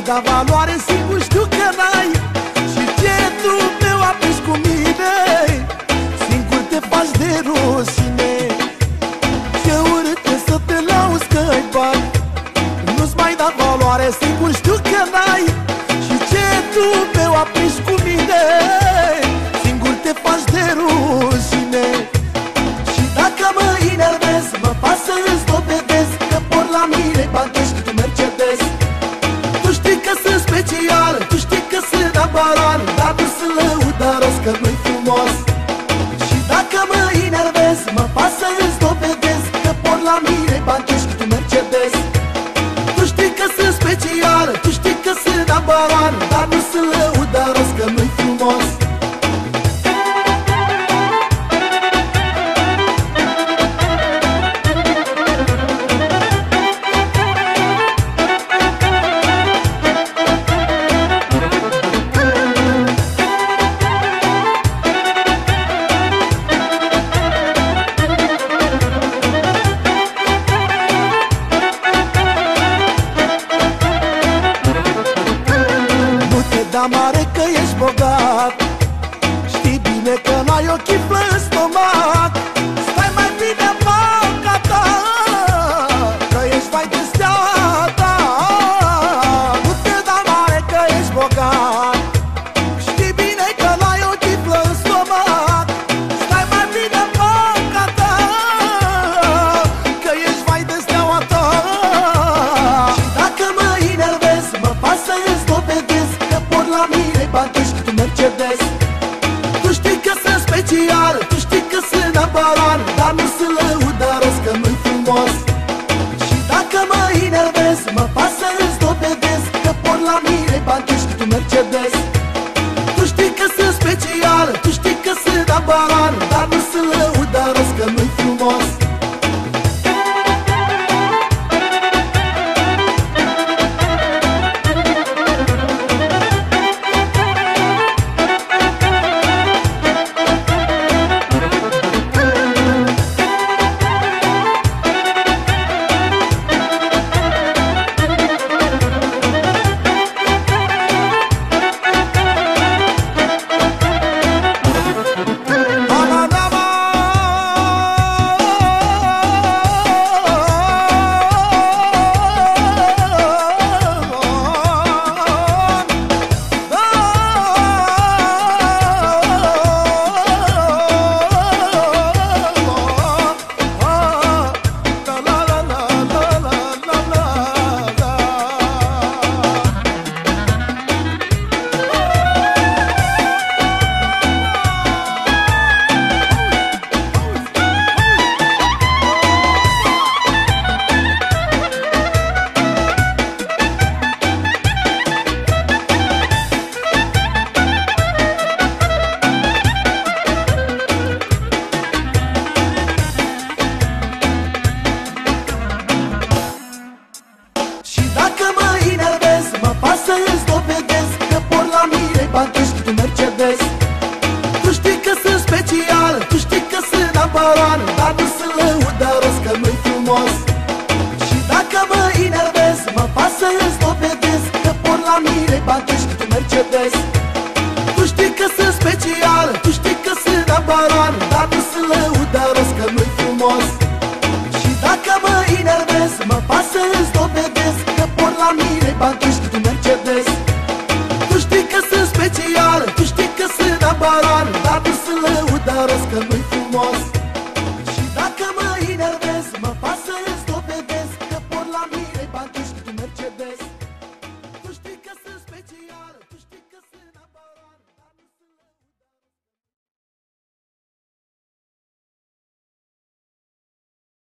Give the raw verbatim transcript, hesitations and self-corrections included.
dat valoare, singur știu că n-ai. Și ce tu meu apeși cu mine, singur te faci de rușine. Ce urât e să te lauzi că-i bani, nu-ți mai dat valoare, singur știu că n-ai. Și ce tu meu apeși cu mine, singur te faci de rușine. Și dacă mă enervez, mă pasă îți dovedesc că por la mine bani cât un Mercedes. Tu știi că sunt special, tu știi că sunt abaran, dar nu sunt lăudaros că nu-i frumos. Și dacă mă enervez, mă pasă îți dovedesc că por la mine bani cât un Mercedes. Tu știi că sunt special, tu știi că sunt abaran, dar nu sunt lăudaros că nu-i frumos. Da mare că ești bogat, știi bine că n-ai ochii flă în stomac. Stai mai bine în banca ta, că ești mai de steaua ta. Nu te da mare că ești bogat, știi bine că n-ai ochii flă în stomac. Stai mai bine în banca ta, că ești mai de steaua ta. Și dacă mă enervez, mă pasă îți dovedesc la mine bani cât un Mercedes. Tu știi că sunt special, tu știi că sunt abaran, dar nu sunt lăudaros că nu-i frumos. Și dacă mă enervez, mă pasă îți dovedesc că por la mine bani cât un Mercedes. Tu știi că sunt special, tu știi că sunt abaran, dar nu sunt lăudaros că nu-i frumos. Mercedes. Tu știi că sunt special, tu știi că sunt abaran, dar nu